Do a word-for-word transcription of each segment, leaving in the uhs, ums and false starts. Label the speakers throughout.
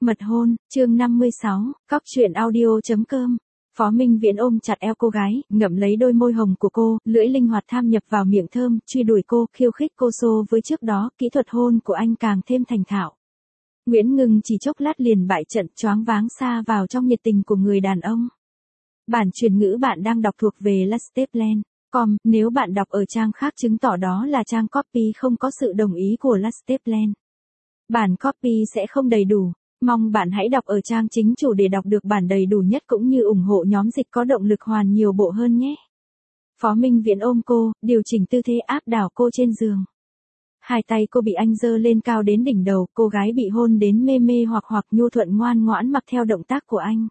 Speaker 1: Mật hôn, chương năm mươi sáu, cóc truyện audio.com. Phó Minh Viễn ôm chặt eo cô gái, ngậm lấy đôi môi hồng của cô, lưỡi linh hoạt tham nhập vào miệng thơm, truy đuổi cô, khiêu khích cô xô với trước đó, kỹ thuật hôn của anh càng thêm thành thạo. Nguyễn Ngưng chỉ chốc lát liền bại trận, choáng váng xa vào trong nhiệt tình của người đàn ông. Bản truyền ngữ bạn đang đọc thuộc về Lasteplan chấm com, nếu bạn đọc ở trang khác chứng tỏ đó là trang copy không có sự đồng ý của Lasteplan. Bản copy sẽ không đầy đủ. Mong bạn hãy đọc ở trang chính chủ để đọc được bản đầy đủ nhất cũng như ủng hộ nhóm dịch có động lực hoàn nhiều bộ hơn nhé. Phó Minh Viễn ôm cô, điều chỉnh tư thế áp đảo cô trên giường. Hai tay cô bị anh giơ lên cao đến đỉnh đầu, cô gái bị hôn đến mê mê hoặc hoặc nhu thuận ngoan ngoãn mặc theo động tác của anh.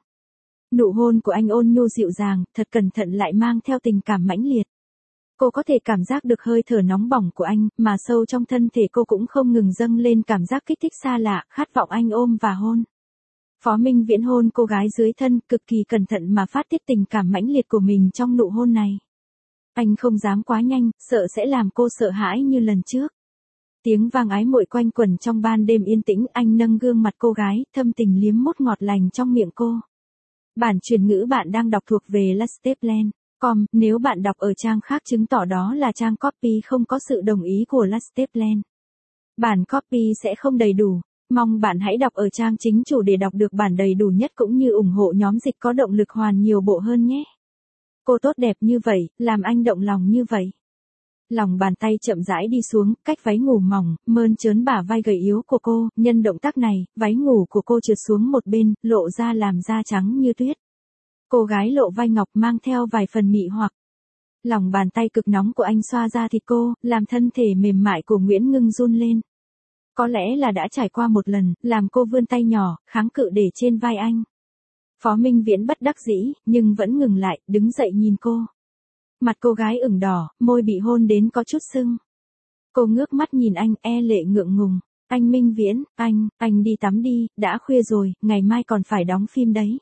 Speaker 1: Nụ hôn của anh ôn nhu dịu dàng, thật cẩn thận lại mang theo tình cảm mãnh liệt. Cô có thể cảm giác được hơi thở nóng bỏng của anh, mà sâu trong thân thể cô cũng không ngừng dâng lên cảm giác kích thích xa lạ, khát vọng anh ôm và hôn. Phó Minh Viễn hôn cô gái dưới thân, cực kỳ cẩn thận mà phát tiết tình cảm mãnh liệt của mình trong nụ hôn này. Anh không dám quá nhanh, sợ sẽ làm cô sợ hãi như lần trước. Tiếng vang ái muội quanh quẩn trong ban đêm yên tĩnh, anh nâng gương mặt cô gái, thâm tình liếm mút ngọt lành trong miệng cô. Bản truyền ngữ bạn đang đọc thuộc về Lasteplan chấm com, nếu bạn đọc ở trang khác chứng tỏ đó là trang copy không có sự đồng ý của Lasteplan. Bản copy sẽ không đầy đủ. Mong bạn hãy đọc ở trang chính chủ để đọc được bản đầy đủ nhất cũng như ủng hộ nhóm dịch có động lực hoàn nhiều bộ hơn nhé. Cô tốt đẹp như vậy, làm anh động lòng như vậy. Lòng bàn tay chậm rãi đi xuống, cách váy ngủ mỏng, mơn trớn bả vai gầy yếu của cô, nhân động tác này, váy ngủ của cô trượt xuống một bên, lộ ra làm da trắng như tuyết. Cô gái lộ vai ngọc mang theo vài phần mị hoặc. Lòng bàn tay cực nóng của anh xoa ra thịt cô, làm thân thể mềm mại của Nguyễn Ngưng run lên. Có lẽ là đã trải qua một lần, làm cô vươn tay nhỏ, kháng cự để trên vai anh. Phó Minh Viễn bất đắc dĩ, nhưng vẫn ngừng lại, đứng dậy nhìn cô. Mặt cô gái ửng đỏ, môi bị hôn đến có chút sưng. Cô ngước mắt nhìn anh, e lệ ngượng ngùng. Anh Minh Viễn, anh, anh đi tắm đi, đã khuya rồi, ngày mai còn phải đóng phim đấy.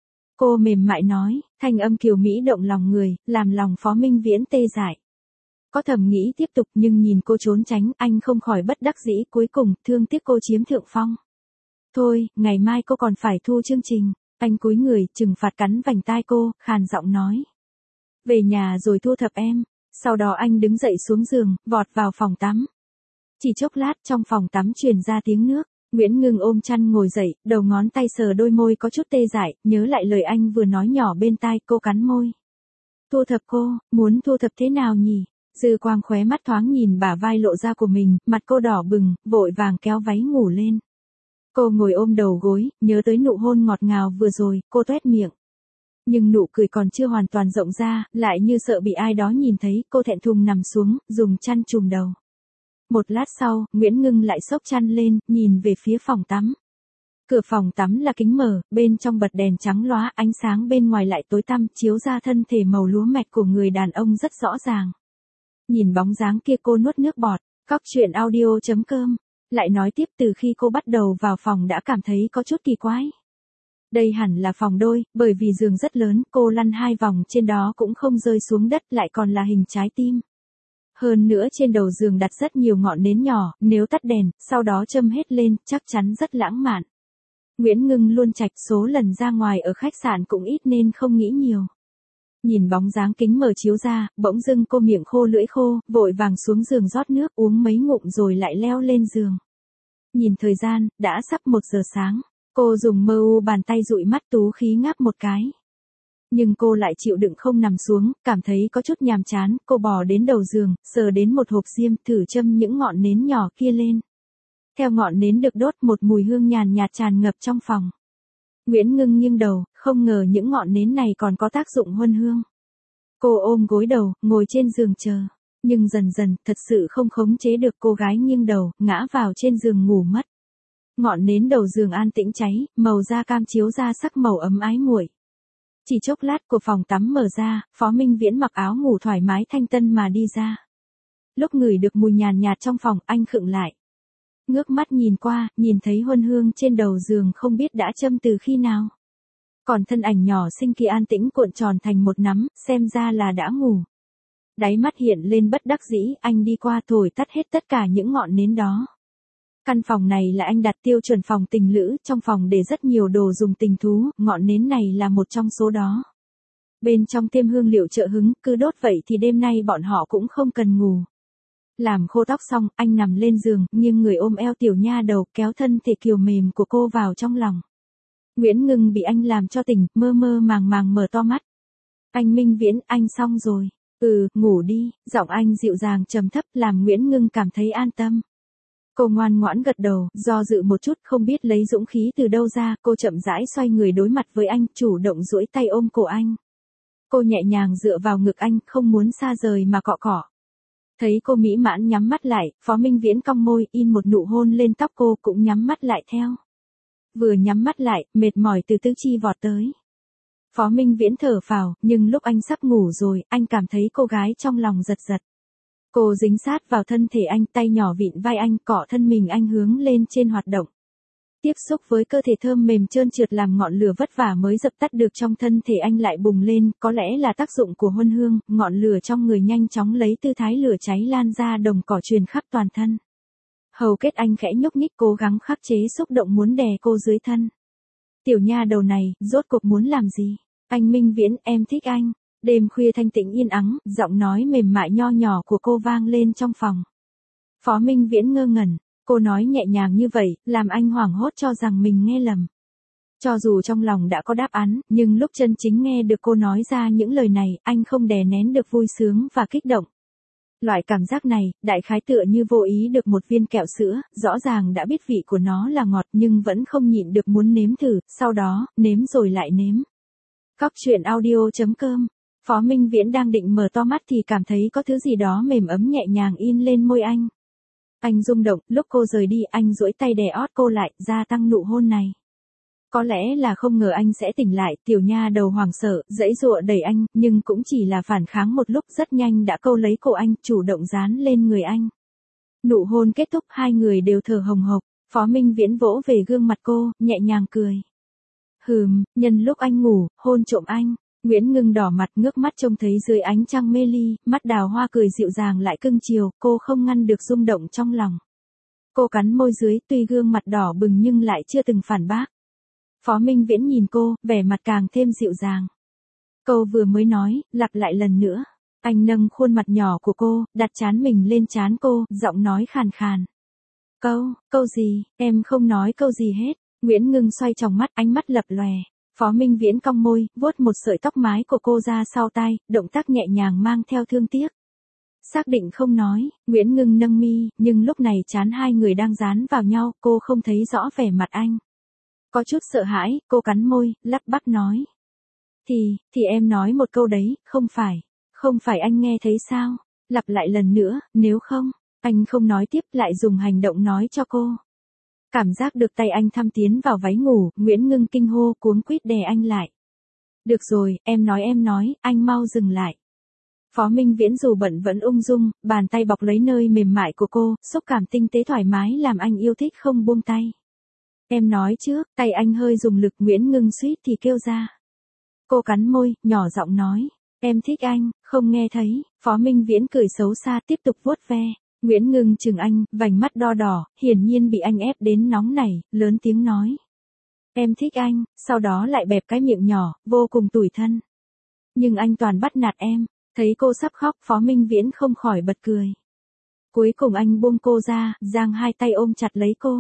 Speaker 1: Cô mềm mại nói, thanh âm kiều mỹ động lòng người, làm lòng Phó Minh Viễn tê dại. Có thầm nghĩ tiếp tục nhưng nhìn cô trốn tránh, anh không khỏi bất đắc dĩ, cuối cùng, thương tiếc cô chiếm thượng phong. Thôi, ngày mai cô còn phải thu chương trình. Anh cúi người, trừng phạt cắn vành tai cô, khàn giọng nói. Về nhà rồi thu thập em. Sau đó anh đứng dậy xuống giường, vọt vào phòng tắm. Chỉ chốc lát trong phòng tắm truyền ra tiếng nước. Nguyễn Ngưng ôm chăn ngồi dậy, đầu ngón tay sờ đôi môi có chút tê dại, nhớ lại lời anh vừa nói nhỏ bên tai, cô cắn môi. Thu thập cô, muốn thu thập thế nào nhỉ? Dư quang khóe mắt thoáng nhìn bả vai lộ ra của mình, mặt cô đỏ bừng, vội vàng kéo váy ngủ lên. Cô ngồi ôm đầu gối, nhớ tới nụ hôn ngọt ngào vừa rồi, cô toét miệng. Nhưng nụ cười còn chưa hoàn toàn rộng ra, lại như sợ bị ai đó nhìn thấy, cô thẹn thùng nằm xuống, dùng chăn trùm đầu. Một lát sau, Nguyễn Ngưng lại xốc chăn lên, nhìn về phía phòng tắm. Cửa phòng tắm là kính mở, bên trong bật đèn trắng lóa, ánh sáng bên ngoài lại tối tăm, chiếu ra thân thể màu lúa mạch của người đàn ông rất rõ ràng. Nhìn bóng dáng kia cô nuốt nước bọt, cóc truyện audio.com. Lại nói tiếp từ khi cô bắt đầu vào phòng đã cảm thấy có chút kỳ quái. Đây hẳn là phòng đôi, bởi vì giường rất lớn, cô lăn hai vòng trên đó cũng không rơi xuống đất lại còn là hình trái tim. Hơn nữa trên đầu giường đặt rất nhiều ngọn nến nhỏ, nếu tắt đèn, sau đó châm hết lên, chắc chắn rất lãng mạn. Nguyễn Ngưng luôn trạch số lần ra ngoài ở khách sạn cũng ít nên không nghĩ nhiều. Nhìn bóng dáng kính mở chiếu ra, bỗng dưng cô miệng khô lưỡi khô, vội vàng xuống giường rót nước uống mấy ngụm rồi lại leo lên giường. Nhìn thời gian, đã sắp một giờ sáng. Cô dùng mơ u bàn tay dụi mắt tú khí ngáp một cái. Nhưng cô lại chịu đựng không nằm xuống, cảm thấy có chút nhàm chán, cô bò đến đầu giường, sờ đến một hộp diêm, thử châm những ngọn nến nhỏ kia lên. Theo ngọn nến được đốt một mùi hương nhàn nhạt tràn ngập trong phòng. Nguyễn Ngưng nghiêng đầu, không ngờ những ngọn nến này còn có tác dụng huân hương. Cô ôm gối đầu, ngồi trên giường chờ. Nhưng dần dần, thật sự không khống chế được cô gái nghiêng đầu, ngã vào trên giường ngủ mất. Ngọn nến đầu giường an tĩnh cháy, màu da cam chiếu ra sắc màu ấm ái muội. Chỉ chốc lát của phòng tắm mở ra, Phó Minh Viễn mặc áo ngủ thoải mái thanh tân mà đi ra. Lúc ngửi được mùi nhàn nhạt trong phòng, anh khựng lại. Ngước mắt nhìn qua, nhìn thấy huân hương trên đầu giường không biết đã châm từ khi nào. Còn thân ảnh nhỏ xinh kia an tĩnh cuộn tròn thành một nắm, xem ra là đã ngủ. Đáy mắt hiện lên bất đắc dĩ, anh đi qua thổi tắt hết tất cả những ngọn nến đó. Căn phòng này là anh đặt tiêu chuẩn phòng tình lữ, trong phòng để rất nhiều đồ dùng tình thú, ngọn nến này là một trong số đó. Bên trong thêm hương liệu trợ hứng, cứ đốt vậy thì đêm nay bọn họ cũng không cần ngủ. Làm khô tóc xong, anh nằm lên giường, nghiêng người ôm eo tiểu nha đầu, kéo thân thể kiều mềm của cô vào trong lòng. Nguyễn Ngưng bị anh làm cho tỉnh, mơ mơ màng màng mở to mắt. Anh Minh Viễn, anh xong rồi. Ừ, ngủ đi, giọng anh dịu dàng trầm thấp làm Nguyễn Ngưng cảm thấy an tâm. Cô ngoan ngoãn gật đầu, do dự một chút không biết lấy dũng khí từ đâu ra, cô chậm rãi xoay người đối mặt với anh, chủ động duỗi tay ôm cổ anh. Cô nhẹ nhàng dựa vào ngực anh, không muốn xa rời mà cọ cọ. Thấy cô mỹ mãn nhắm mắt lại, Phó Minh Viễn cong môi, in một nụ hôn lên tóc cô, cũng nhắm mắt lại theo. Vừa nhắm mắt lại, mệt mỏi từ tứ chi vọt tới. Phó Minh Viễn thở phào, nhưng lúc anh sắp ngủ rồi, anh cảm thấy cô gái trong lòng giật giật. Cô dính sát vào thân thể anh, tay nhỏ vịn vai anh, cọ thân mình anh hướng lên trên hoạt động. Tiếp xúc với cơ thể thơm mềm trơn trượt làm ngọn lửa vất vả mới dập tắt được trong thân thể anh lại bùng lên, có lẽ là tác dụng của huân hương, ngọn lửa trong người nhanh chóng lấy tư thái lửa cháy lan ra đồng cỏ truyền khắp toàn thân. Hầu kết anh khẽ nhúc nhích cố gắng khắc chế xúc động muốn đè cô dưới thân. Tiểu nha đầu này, rốt cuộc muốn làm gì? Anh Minh Viễn, em thích anh. Đêm khuya thanh tĩnh yên ắng, giọng nói mềm mại nho nhỏ của cô vang lên trong phòng. Phó Minh Viễn ngơ ngẩn, cô nói nhẹ nhàng như vậy, làm anh hoảng hốt cho rằng mình nghe lầm. Cho dù trong lòng đã có đáp án, nhưng lúc chân chính nghe được cô nói ra những lời này, anh không đè nén được vui sướng và kích động. Loại cảm giác này, đại khái tựa như vô ý được một viên kẹo sữa, rõ ràng đã biết vị của nó là ngọt nhưng vẫn không nhịn được muốn nếm thử, sau đó, nếm rồi lại nếm. Cóc truyện audio chấm com. Phó Minh Viễn đang định mở to mắt thì cảm thấy có thứ gì đó mềm ấm nhẹ nhàng in lên môi anh. Anh rung động, lúc cô rời đi anh duỗi tay đè ót cô lại, gia tăng nụ hôn này. Có lẽ là không ngờ anh sẽ tỉnh lại, tiểu nha đầu hoảng sợ, giãy giụa đẩy anh, nhưng cũng chỉ là phản kháng một lúc rất nhanh đã câu lấy cổ anh, chủ động dán lên người anh. Nụ hôn kết thúc hai người đều thở hồng hộc, Phó Minh Viễn vỗ về gương mặt cô, nhẹ nhàng cười. Hừm, nhân lúc anh ngủ, hôn trộm anh. Nguyễn Ngưng đỏ mặt ngước mắt trông thấy dưới ánh trăng mê ly, mắt đào hoa cười dịu dàng lại cưng chiều, cô không ngăn được rung động trong lòng. Cô cắn môi dưới, tuy gương mặt đỏ bừng nhưng lại chưa từng phản bác. Phó Minh Viễn nhìn cô, vẻ mặt càng thêm dịu dàng. Câu vừa mới nói, lặp lại lần nữa. Anh nâng khuôn mặt nhỏ của cô, đặt trán mình lên trán cô, giọng nói khàn khàn. Câu, câu gì, em không nói câu gì hết. Nguyễn Ngưng xoay tròng mắt, ánh mắt lập lòe. Phó Minh Viễn cong môi, vuốt một sợi tóc mái của cô ra sau tai, động tác nhẹ nhàng mang theo thương tiếc. Xác định không nói, Nguyễn Ngưng nâng mi, nhưng lúc này trán hai người đang dán vào nhau, cô không thấy rõ vẻ mặt anh. Có chút sợ hãi, cô cắn môi, lắp bắp nói. Thì, thì em nói một câu đấy, không phải, không phải anh nghe thấy sao? Lặp lại lần nữa, nếu không, anh không nói tiếp lại dùng hành động nói cho cô. Cảm giác được tay anh thăm tiến vào váy ngủ, Nguyễn Ngưng kinh hô cuống quýt đè anh lại. Được rồi, em nói em nói, anh mau dừng lại. Phó Minh Viễn dù bận vẫn ung dung, bàn tay bọc lấy nơi mềm mại của cô, xúc cảm tinh tế thoải mái làm anh yêu thích không buông tay. Em nói trước, tay anh hơi dùng lực, Nguyễn Ngưng suýt thì kêu ra. Cô cắn môi, nhỏ giọng nói, em thích anh, không nghe thấy. Phó Minh Viễn cười xấu xa tiếp tục vuốt ve. Nguyễn Ngưng chừng anh, vành mắt đo đỏ, hiển nhiên bị anh ép đến nóng nảy, lớn tiếng nói. Em thích anh, sau đó lại bẹp cái miệng nhỏ, vô cùng tủi thân. Nhưng anh toàn bắt nạt em, thấy cô sắp khóc, Phó Minh Viễn không khỏi bật cười. Cuối cùng anh buông cô ra, giang hai tay ôm chặt lấy cô.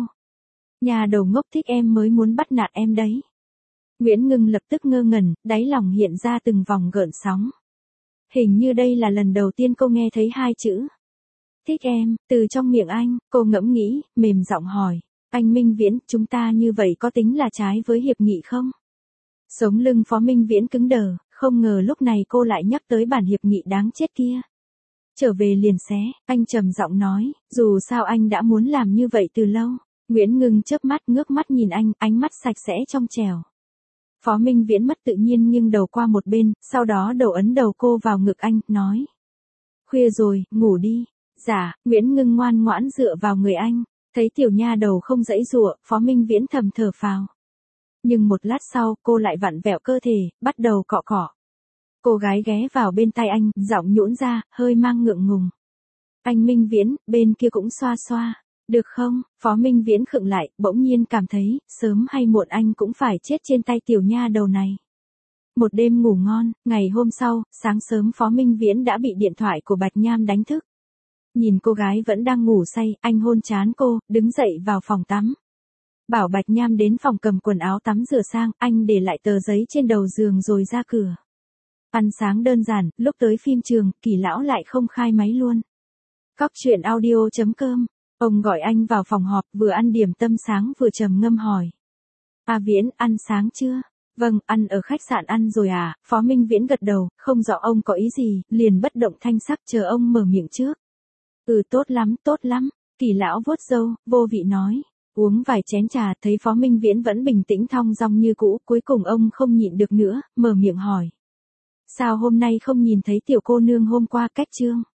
Speaker 1: Nhà đầu ngốc, thích em mới muốn bắt nạt em đấy. Nguyễn Ngưng lập tức ngơ ngẩn, đáy lòng hiện ra từng vòng gợn sóng. Hình như đây là lần đầu tiên cô nghe thấy hai chữ. Thích em, từ trong miệng anh, cô ngẫm nghĩ, mềm giọng hỏi. Anh Minh Viễn, chúng ta như vậy có tính là trái với hiệp nghị không? Sống lưng Phó Minh Viễn cứng đờ, không ngờ lúc này cô lại nhắc tới bản hiệp nghị đáng chết kia. Trở về liền xé, anh trầm giọng nói, dù sao anh đã muốn làm như vậy từ lâu. Nguyễn Ngưng chớp mắt ngước mắt nhìn anh, ánh mắt sạch sẽ trong trẻo. Phó Minh Viễn mất tự nhiên nghiêng đầu qua một bên, sau đó đầu ấn đầu cô vào ngực anh, nói. Khuya rồi, ngủ đi. Dạ, Nguyễn Ngưng ngoan ngoãn dựa vào người anh, thấy tiểu nha đầu không giãy giụa, Phó Minh Viễn thầm thở phào. Nhưng một lát sau, cô lại vặn vẹo cơ thể, bắt đầu cọ cọ. Cô gái ghé vào bên tai anh, giọng nhũn ra, hơi mang ngượng ngùng. Anh Minh Viễn, bên kia cũng xoa xoa. Được không? Phó Minh Viễn khựng lại, bỗng nhiên cảm thấy, sớm hay muộn anh cũng phải chết trên tay tiểu nha đầu này. Một đêm ngủ ngon, ngày hôm sau, sáng sớm Phó Minh Viễn đã bị điện thoại của Bạch Nham đánh thức. Nhìn cô gái vẫn đang ngủ say, anh hôn trán cô, đứng dậy vào phòng tắm. Bảo Bạch Nham đến phòng cầm quần áo tắm rửa sang, anh để lại tờ giấy trên đầu giường rồi ra cửa. Ăn sáng đơn giản, lúc tới phim trường, Kỳ lão lại không khai máy luôn. Cóc truyện audio chấm com. Ông gọi anh vào phòng họp, vừa ăn điểm tâm sáng vừa trầm ngâm hỏi. A Viễn, ăn sáng chưa? Vâng, ăn ở khách sạn ăn rồi à? Phó Minh Viễn gật đầu, không rõ ông có ý gì, liền bất động thanh sắc chờ ông mở miệng trước. Ừ, tốt lắm, tốt lắm. Kỳ lão vuốt râu, vô vị nói. Uống vài chén trà, thấy Phó Minh Viễn vẫn bình tĩnh thong dong như cũ, cuối cùng ông không nhịn được nữa, mở miệng hỏi. Sao hôm nay không nhìn thấy tiểu cô nương hôm qua cách trương?